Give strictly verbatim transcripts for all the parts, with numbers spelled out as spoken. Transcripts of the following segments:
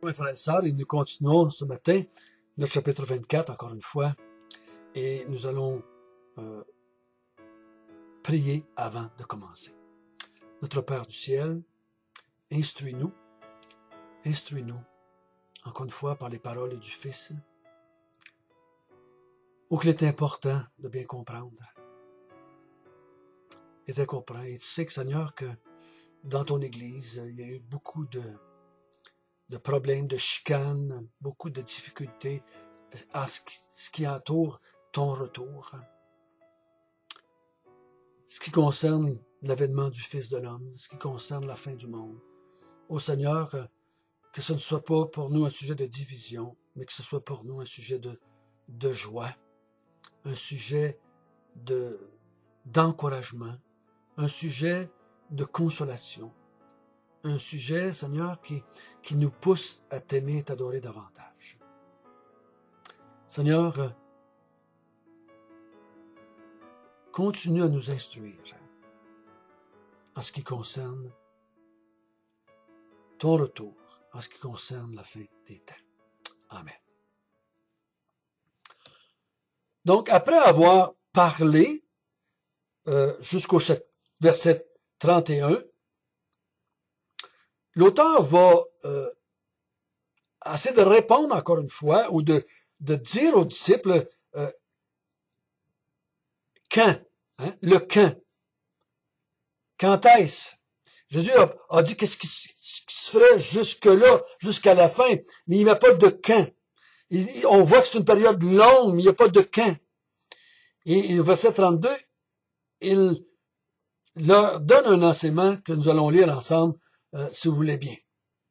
Mes frères et sœurs, et nous continuons ce matin le chapitre vingt-quatre, encore une fois, et nous allons euh, prier avant de commencer. Notre Père du ciel, instruis-nous, instruis-nous, encore une fois, par les paroles du Fils, où qu'il est important de bien comprendre. Il est comprendre. Et tu sais que, Seigneur, que dans ton Église, il y a eu beaucoup de de problèmes, de chicanes, beaucoup de difficultés à ce qui, ce qui entoure ton retour. Ce qui concerne l'avènement du Fils de l'homme, ce qui concerne la fin du monde. Ô Seigneur, que ce ne soit pas pour nous un sujet de division, mais que ce soit pour nous un sujet de, de joie, un sujet de, d'encouragement, un sujet de consolation. Un sujet, Seigneur, qui, qui nous pousse à t'aimer et t'adorer davantage. Seigneur, continue à nous instruire en ce qui concerne ton retour, en ce qui concerne la fin des temps. Amen. Donc, après avoir parlé euh, jusqu'au verset trente et un, l'auteur va euh, essayer de répondre encore une fois ou de, de dire aux disciples euh, quand, hein, le quand. Quand est-ce? Jésus a, a dit qu'est-ce qui, qui se ferait jusque-là, jusqu'à la fin, mais il n'y a pas de quand. Il, on voit que c'est une période longue, mais il n'y a pas de quand. Et le verset trente-deux, il leur donne un enseignement que nous allons lire ensemble, Euh, si vous voulez bien.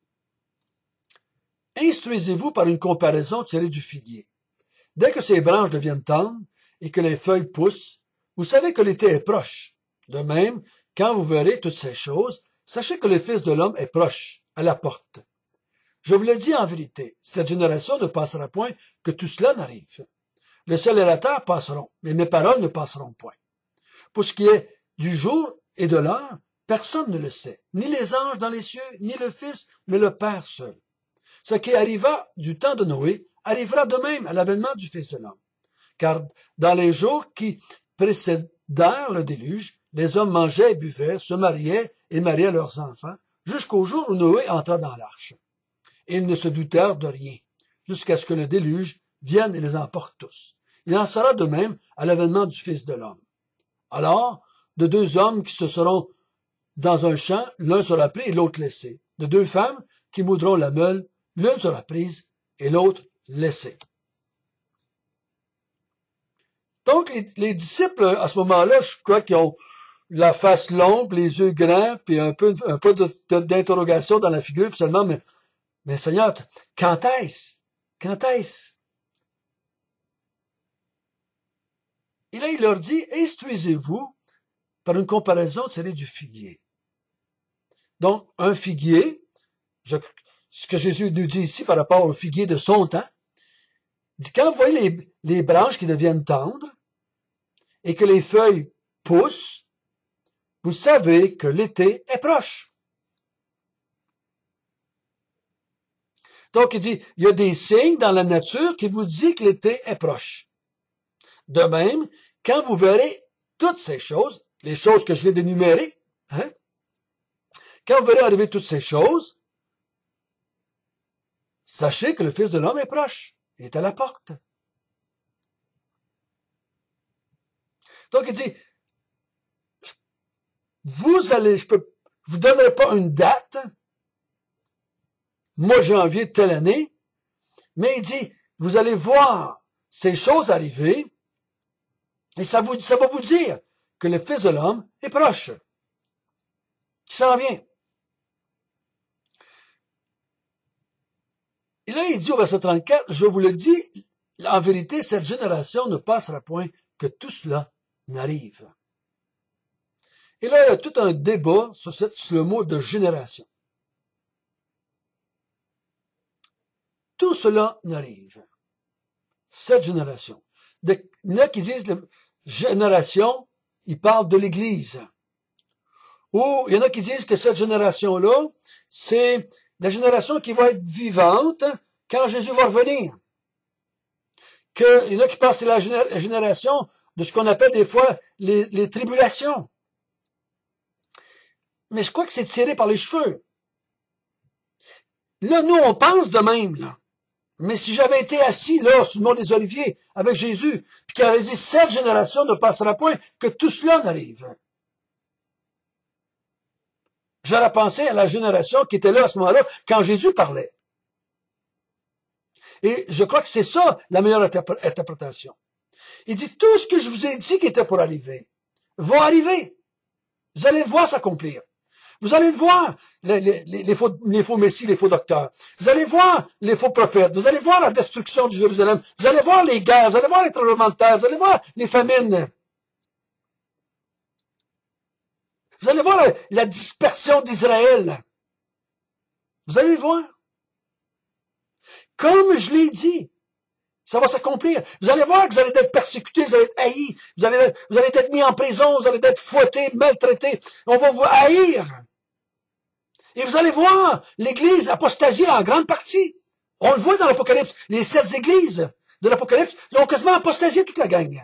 Instruisez-vous par une comparaison tirée du figuier. Dès que ses branches deviennent tendres et que les feuilles poussent, vous savez que l'été est proche. De même, quand vous verrez toutes ces choses, sachez que le Fils de l'homme est proche, à la porte. Je vous le dis en vérité, cette génération ne passera point que tout cela n'arrive. Le ciel et la terre passeront, mais mes paroles ne passeront point. Pour ce qui est du jour et de l'heure, personne ne le sait, ni les anges dans les cieux, ni le Fils, mais le Père seul. Ce qui arriva du temps de Noé arrivera de même à l'avènement du Fils de l'homme. Car dans les jours qui précédèrent le déluge, les hommes mangeaient et buvaient, se mariaient et mariaient leurs enfants, jusqu'au jour où Noé entra dans l'arche. Et ils ne se doutèrent de rien, jusqu'à ce que le déluge vienne et les emporte tous. Il en sera de même à l'avènement du Fils de l'homme. Alors, de deux hommes qui se seront dans un champ, l'un sera pris et l'autre laissé. De deux femmes qui moudront la meule, l'une sera prise et l'autre laissée. Donc, les, les disciples, à ce moment-là, je crois qu'ils ont la face longue, les yeux grands, puis un peu, un peu d'interrogation dans la figure, puis seulement, mais, mais Seigneur, quand est-ce? Quand est-ce? Et là, il leur dit, instruisez-vous par une comparaison tirée du figuier. Donc, un figuier, je, ce que Jésus nous dit ici par rapport au figuier de son temps, dit quand vous voyez les, les branches qui deviennent tendres et que les feuilles poussent, vous savez que l'été est proche. Donc, il dit, il y a des signes dans la nature qui vous disent que l'été est proche. De même, quand vous verrez toutes ces choses, les choses que je viens d'énumérer, hein, quand vous verrez arriver toutes ces choses, sachez que le Fils de l'homme est proche. Il est à la porte. Donc, il dit, vous allez, je peux, je vous donnerai pas une date, mois janvier de telle année, mais il dit, vous allez voir ces choses arriver, et ça vous, ça va vous dire que le Fils de l'homme est proche, qui s'en vient. Et là, il dit au verset trente-quatre, je vous le dis, en vérité, cette génération ne passera point que tout cela n'arrive. Et là, il y a tout un débat sur, cette, sur le mot de génération. Tout cela n'arrive. Cette génération. Il y en a qui disent, la génération, ils parlent de l'Église. Ou il y en a qui disent que cette génération-là, c'est la génération qui va être vivante quand Jésus va revenir. Que, il y en a qui pensent que c'est la génération de ce qu'on appelle des fois les, les tribulations. Mais je crois que c'est tiré par les cheveux. Là, nous, on pense de même, là. Mais si j'avais été assis, là, sur le mont des Oliviers, avec Jésus, puis qu'il aurait dit, cette génération ne passera point, que tout cela n'arrive. J'aurais pensé à la génération qui était là à ce moment-là, quand Jésus parlait. Et je crois que c'est ça, la meilleure interprétation. Il dit, tout ce que je vous ai dit qui était pour arriver, va arriver. Vous allez le voir s'accomplir. Vous allez le voir, les, les, les, faux, les faux messies, les faux docteurs. Vous allez voir les faux prophètes. Vous allez voir la destruction de Jérusalem. Vous allez voir les guerres. Vous allez voir les tremblements de terre. Vous allez voir les famines. Vous allez voir la, la dispersion d'Israël. Vous allez le voir. Comme je l'ai dit, ça va s'accomplir. Vous allez voir que vous allez être persécutés, vous allez être haïs, vous allez, vous allez être mis en prison, vous allez être fouettés, maltraités. On va vous haïr. Et vous allez voir l'Église apostasier en grande partie. On le voit dans l'Apocalypse. Les sept églises de l'Apocalypse, ils ont quasiment apostasié toute la gang.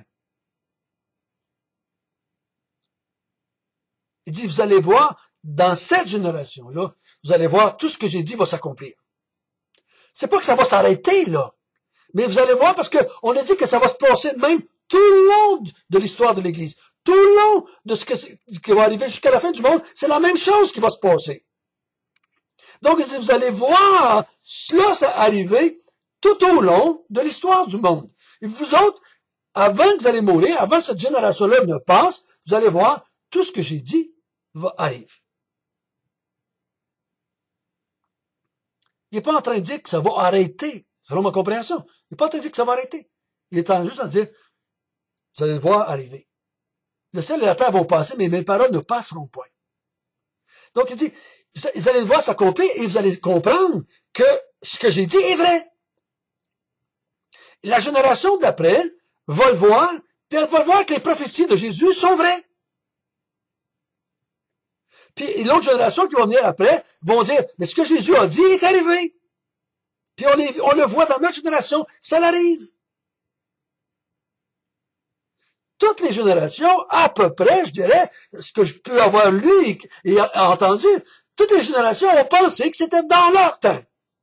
Il dit, vous allez voir, dans cette génération-là, vous allez voir, tout ce que j'ai dit va s'accomplir. C'est pas que ça va s'arrêter, là. Mais vous allez voir, parce que on a dit que ça va se passer de même tout le long de l'histoire de l'Église. Tout le long de ce que, qui va arriver jusqu'à la fin du monde, c'est la même chose qui va se passer. Donc, vous allez voir cela ça arriver tout au long de l'histoire du monde. Et vous autres, avant que vous allez mourir, avant que cette génération-là ne passe, vous allez voir, tout ce que j'ai dit va arriver. Il n'est pas en train de dire que ça va arrêter, selon ma compréhension. Il n'est pas en train de dire que ça va arrêter. Il est en juste en train de dire, vous allez le voir arriver. Le ciel et la terre vont passer, mais mes paroles ne passeront point. Donc, il dit, vous allez le voir s'accomplir et vous allez comprendre que ce que j'ai dit est vrai. La génération d'après va le voir, puis elle va voir que les prophéties de Jésus sont vraies. Puis l'autre génération qui va venir après vont dire, mais ce que Jésus a dit est arrivé. Puis on, est, on le voit dans notre génération, ça l'arrive. Toutes les générations, à peu près, je dirais, ce que je peux avoir lu et, et entendu, toutes les générations ont pensé que c'était dans leur temps.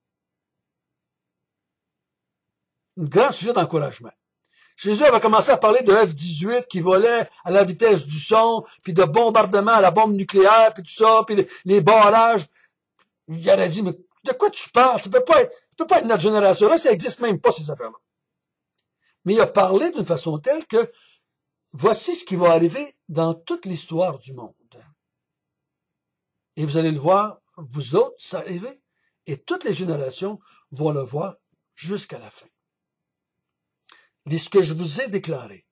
Un grand sujet d'encouragement. Jésus avait commencé à parler de F dix-huit qui volait à la vitesse du son, puis de bombardement à la bombe nucléaire, puis tout ça, puis les, les barrages. Il aurait dit, mais de quoi tu parles? Ça peut pas être, ça peut pas être notre génération. Là, ça existe même pas, ces affaires-là. Mais il a parlé d'une façon telle que voici ce qui va arriver dans toute l'histoire du monde. Et vous allez le voir, vous autres, ça arriver. Et toutes les générations vont le voir jusqu'à la fin. Et ce que je vous ai déclaré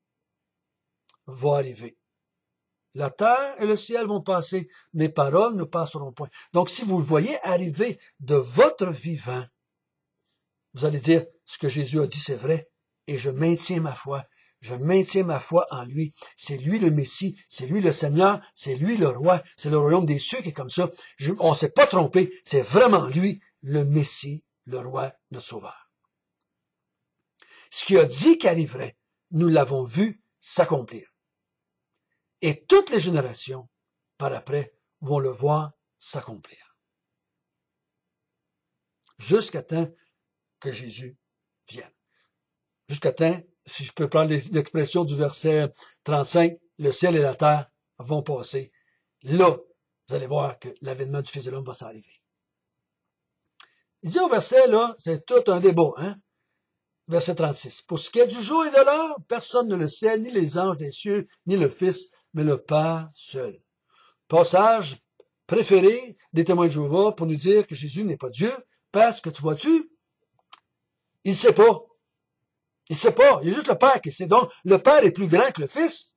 va arriver. La terre et le ciel vont passer, mes paroles ne passeront point. Donc, si vous le voyez arriver de votre vivant, vous allez dire, ce que Jésus a dit, c'est vrai, et je maintiens ma foi. Je maintiens ma foi en lui. C'est lui le Messie, c'est lui le Seigneur, c'est lui le roi, c'est le royaume des cieux qui est comme ça. Je, on ne s'est pas trompé, c'est vraiment lui le Messie, le roi, le sauveur. Ce qu'il a dit qu'arriverait, nous l'avons vu s'accomplir. Et toutes les générations, par après, vont le voir s'accomplir. Jusqu'à temps que Jésus vienne. Jusqu'à temps, si je peux prendre l'expression du verset trente-cinq, le ciel et la terre vont passer. Là, vous allez voir que l'avènement du Fils de l'homme va s'arriver. Il dit au verset, là, c'est tout un débat, hein? Verset trente-six. Pour ce qui est du jour et de l'heure, personne ne le sait, ni les anges des cieux, ni le Fils, mais le Père seul. Passage préféré des témoins de Jéhovah pour nous dire que Jésus n'est pas Dieu, parce que tu vois-tu, il ne sait pas. Il ne sait pas. Il y a juste le Père qui sait. Donc, le Père est plus grand que le Fils.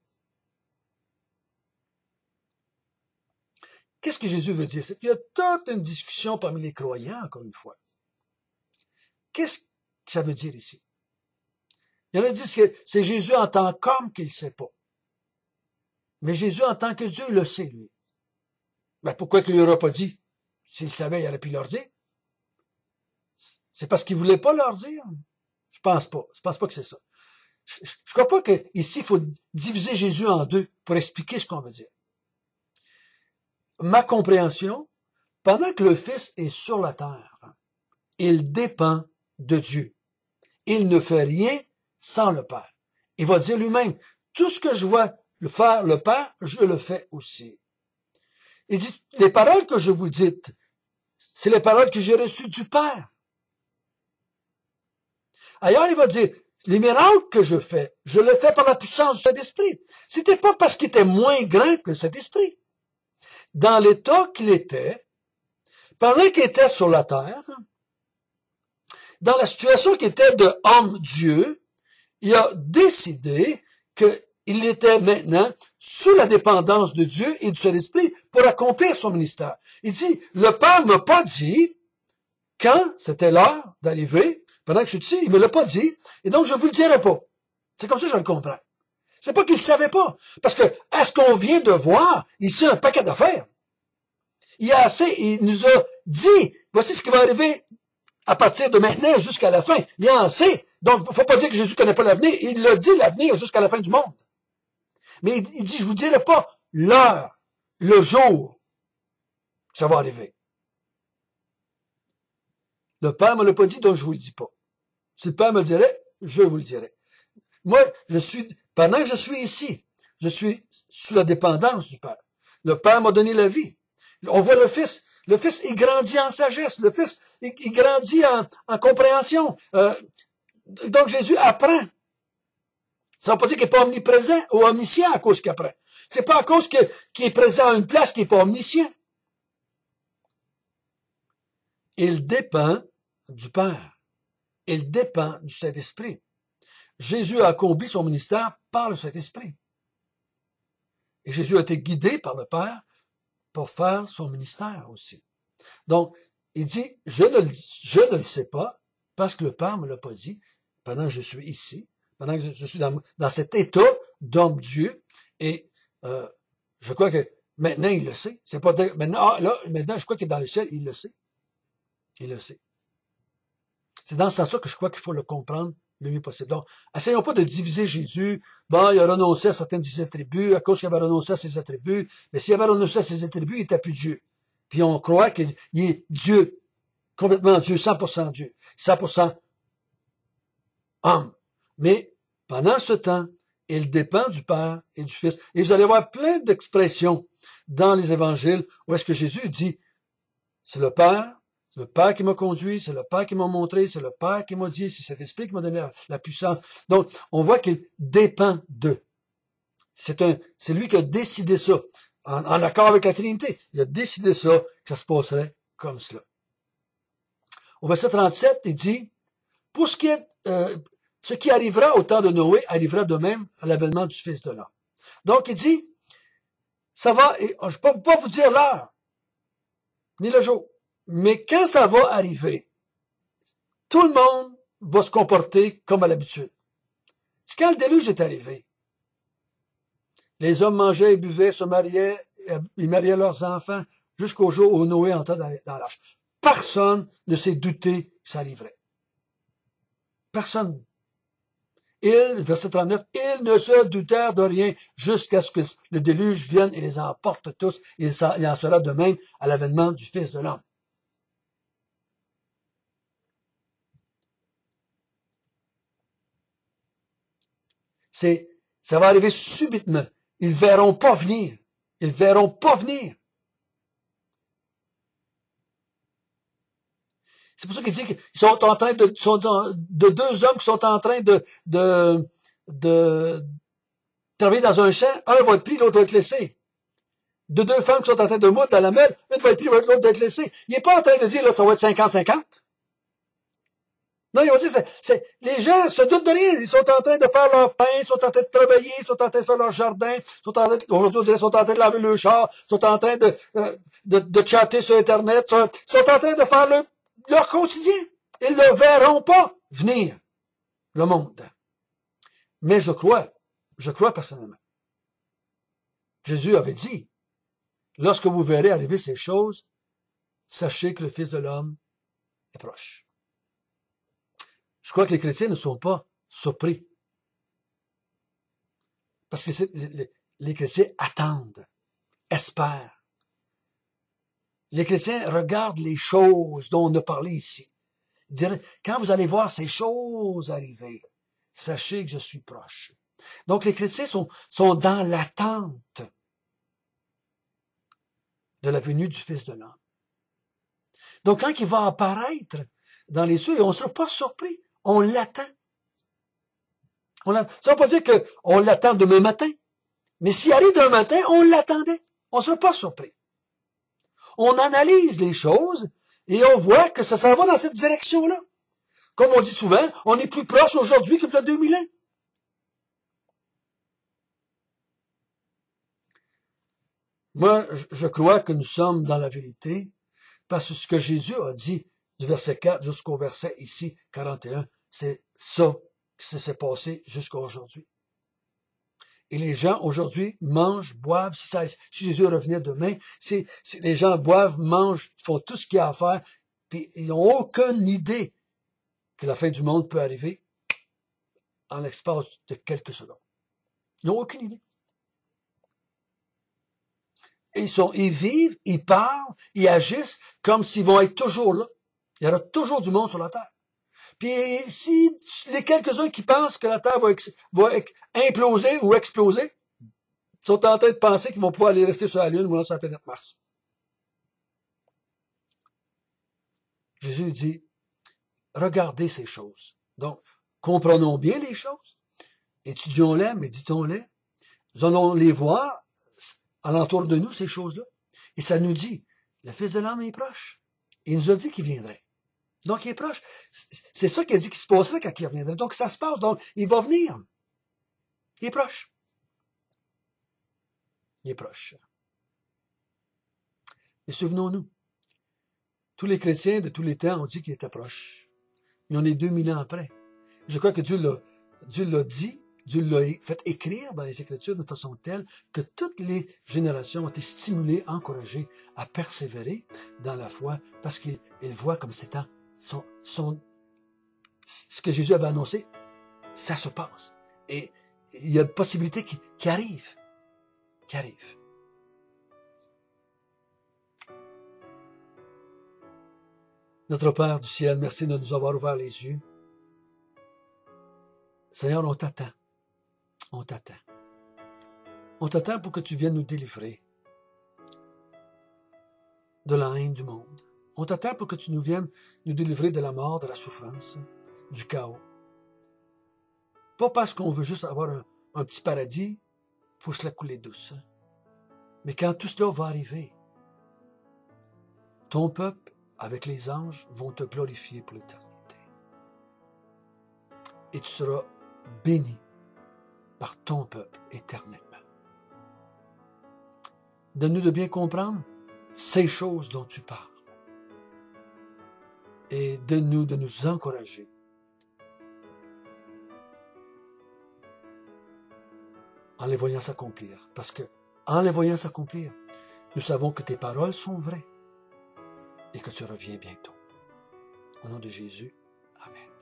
Qu'est-ce que Jésus veut dire? C'est qu'il y a toute une discussion parmi les croyants, encore une fois. Qu'est-ce que ça veut dire ici? Il y en a qui disent que c'est Jésus en tant qu'homme qu'il ne sait pas. Mais Jésus en tant que Dieu le sait, lui. Ben, pourquoi qu'il ne lui aura pas dit? S'il savait, il aurait pu leur dire. C'est parce qu'il voulait pas leur dire. Je pense pas. Je pense pas que c'est ça. Je, je, je crois pas que ici il faut diviser Jésus en deux pour expliquer ce qu'on veut dire. Ma compréhension, pendant que le Fils est sur la terre, il dépend de Dieu. Il ne fait rien sans le Père. Il va dire lui-même, tout ce que je vois le faire le Père, je le fais aussi. Il dit, les paroles que je vous dis, c'est les paroles que j'ai reçues du Père. Ailleurs, il va dire, les miracles que je fais, je le fais par la puissance du Saint-Esprit. C'était pas parce qu'il était moins grand que le Saint-Esprit. Dans l'état qu'il était, pendant qu'il était sur la terre, dans la situation qu'il était de homme-Dieu, il a décidé qu'il était maintenant sous la dépendance de Dieu et du Saint-Esprit pour accomplir son ministère. Il dit, le Père m'a pas dit, quand c'était l'heure d'arriver, pendant que je suis ici, il me l'a pas dit, et donc je vous le dirai pas. C'est comme ça que je le comprends. C'est pas qu'il savait pas. Parce que, est-ce qu'on vient de voir ici un paquet d'affaires? Il a assez, il nous a dit, voici ce qui va arriver à partir de maintenant jusqu'à la fin. Il y a assez. Donc, il ne faut pas dire que Jésus ne connaît pas l'avenir. Il l'a dit, l'avenir, jusqu'à la fin du monde. Mais il, il dit, je vous dirai pas l'heure, le jour que ça va arriver. Le Père me l'a pas dit, donc je vous le dis pas. Si le Père me le dirait, je vous le dirai. Moi, je suis, pendant que je suis ici, je suis sous la dépendance du Père. Le Père m'a donné la vie. On voit le Fils. Le Fils, il grandit en sagesse. Le Fils, il, il grandit en, en compréhension. Euh, donc, Jésus apprend. Ça ne veut pas dire qu'il n'est pas omniprésent ou omniscient à cause qu'il apprend. C'est pas à cause que, qu'il est présent à une place qu'il n'est pas omniscient. Il dépend du Père. Il dépend du Saint-Esprit. Jésus a accompli son ministère par le Saint-Esprit. Et Jésus a été guidé par le Père pour faire son ministère aussi. Donc, il dit, je ne, je ne le sais pas, parce que le Père me l'a pas dit, pendant que je suis ici, pendant que je suis dans, dans cet état d'homme-Dieu, et euh, je crois que maintenant, il le sait. C'est pas maintenant, ah, là, maintenant, je crois qu'il est dans le ciel, il le sait. Il le sait. C'est dans ce sens-là que je crois qu'il faut le comprendre le mieux possible. Donc, essayons pas de diviser Jésus. Bon, il a renoncé à certains de ses attributs, à cause qu'il avait renoncé à ses attributs. Mais s'il avait renoncé à ses attributs, il n'était plus Dieu. Puis on croit qu'il est Dieu, complètement Dieu, cent pour cent Dieu, cent pour cent homme. Mais pendant ce temps, il dépend du Père et du Fils. Et vous allez voir plein d'expressions dans les évangiles où est-ce que Jésus dit, c'est le Père, c'est le Père qui m'a conduit, c'est le Père qui m'a montré, c'est le Père qui m'a dit, c'est cet esprit qui m'a donné la, la puissance. Donc, on voit qu'il dépend d'eux. C'est un, c'est lui qui a décidé ça, en, en accord avec la Trinité. Il a décidé ça, que ça se passerait comme cela. Au verset trente-sept, il dit, pour ce qui est, euh, ce qui arrivera au temps de Noé arrivera de même à l'avènement du Fils de l'homme. Donc, il dit, ça va, et je ne peux pas vous dire l'heure, ni le jour. Mais quand ça va arriver, tout le monde va se comporter comme à l'habitude. C'est quand le déluge est arrivé. Les hommes mangeaient et buvaient, se mariaient, ils mariaient leurs enfants, jusqu'au jour où Noé entra dans l'arche. Personne ne s'est douté que ça arriverait. Personne. Ils, verset trente-neuf, ils ne se doutèrent de rien jusqu'à ce que le déluge vienne et les emporte tous. Il en sera de même à l'avènement du Fils de l'homme. C'est, ça va arriver subitement. Ils verront pas venir. Ils verront pas venir. C'est pour ça qu'il dit qu'ils sont en train de, sont de deux hommes qui sont en train de, de, de travailler dans un champ. Un va être pris, l'autre va être laissé. De deux femmes qui sont en train de moudre à la mêle, une va être prise, l'autre va être laissée. Il n'est pas en train de dire, là, ça va être cinquante cinquante. Non, ils vont dire, c'est, c'est, les gens se doutent de rien. Ils sont en train de faire leur pain, ils sont en train de travailler, ils sont en train de faire leur jardin, ils sont en train de, aujourd'hui, on dirait, ils sont en train de laver le char, ils sont en train de, de, de chatter sur Internet, ils sont, ils sont en train de faire le, leur quotidien. Ils ne verront pas venir, le monde. Mais je crois, je crois personnellement. Jésus avait dit, lorsque vous verrez arriver ces choses, sachez que le Fils de l'homme est proche. Je crois que les chrétiens ne sont pas surpris. Parce que les, les chrétiens attendent, espèrent. Les chrétiens regardent les choses dont on a parlé ici. Ils diraient, quand vous allez voir ces choses arriver, sachez que je suis proche. Donc les chrétiens sont, sont dans l'attente de la venue du Fils de l'homme. Donc quand il va apparaître dans les cieux, on ne sera pas surpris, on l'attend. On l'attend. Ça ne veut pas dire qu'on l'attend demain matin, mais s'il arrive demain matin, on l'attendait. On ne sera pas surpris. On analyse les choses et on voit que ça s'en va dans cette direction-là. Comme on dit souvent, on est plus proche aujourd'hui qu'il y a deux mille ans. Moi, je crois que nous sommes dans la vérité, parce que ce que Jésus a dit du verset quatre jusqu'au verset ici, quarante et un, c'est ça qui s'est passé jusqu'à aujourd'hui. Et les gens aujourd'hui mangent, boivent, si, ça, si Jésus revenait demain, c'est, c'est, les gens boivent, mangent, font tout ce qu'il y a à faire, puis ils n'ont aucune idée que la fin du monde peut arriver en l'espace de quelques secondes. Ils n'ont aucune idée. Et ils, sont, ils vivent, ils parlent, ils agissent comme s'ils vont être toujours là. Il y aura toujours du monde sur la Terre. Puis si les quelques-uns qui pensent que la Terre va, ex, va ex, imploser ou exploser, sont en train de penser qu'ils vont pouvoir aller rester sur la Lune ou sur la planète Mars. Jésus dit, regardez ces choses. Donc, comprenons bien les choses, étudions-les, méditons-les, nous allons les voir alentour de nous, ces choses-là. Et ça nous dit, le Fils de l'homme est proche. Il nous a dit qu'il viendrait. Donc, il est proche. C'est ça qu'il a dit qu'il se passerait quand il reviendrait. Donc, ça se passe. Donc, il va venir. Il est proche. Il est proche. Mais souvenons-nous, tous les chrétiens de tous les temps ont dit qu'il était proche. Mais on est deux mille ans après. Je crois que Dieu l'a, Dieu l'a dit, Dieu l'a fait écrire dans les Écritures de façon telle que toutes les générations ont été stimulées, encouragées à persévérer dans la foi parce qu'ils voient comme c'est son, son, ce que Jésus avait annoncé, ça se passe. Et il y a une possibilité qui, qui arrive. Qui arrive. Notre Père du ciel, merci de nous avoir ouvert les yeux. Seigneur, on t'attend. On t'attend. On t'attend pour que tu viennes nous délivrer de la haine du monde. On t'attend pour que tu nous viennes nous délivrer de la mort, de la souffrance, du chaos. Pas parce qu'on veut juste avoir un, un petit paradis pour se la couler douce. Mais quand tout cela va arriver, ton peuple, avec les anges, vont te glorifier pour l'éternité. Et tu seras béni par ton peuple éternellement. Donne-nous de bien comprendre ces choses dont tu parles. Et donne-nous de nous encourager en les voyant s'accomplir. Parce que, en les voyant s'accomplir, nous savons que tes paroles sont vraies et que tu reviens bientôt. Au nom de Jésus, Amen.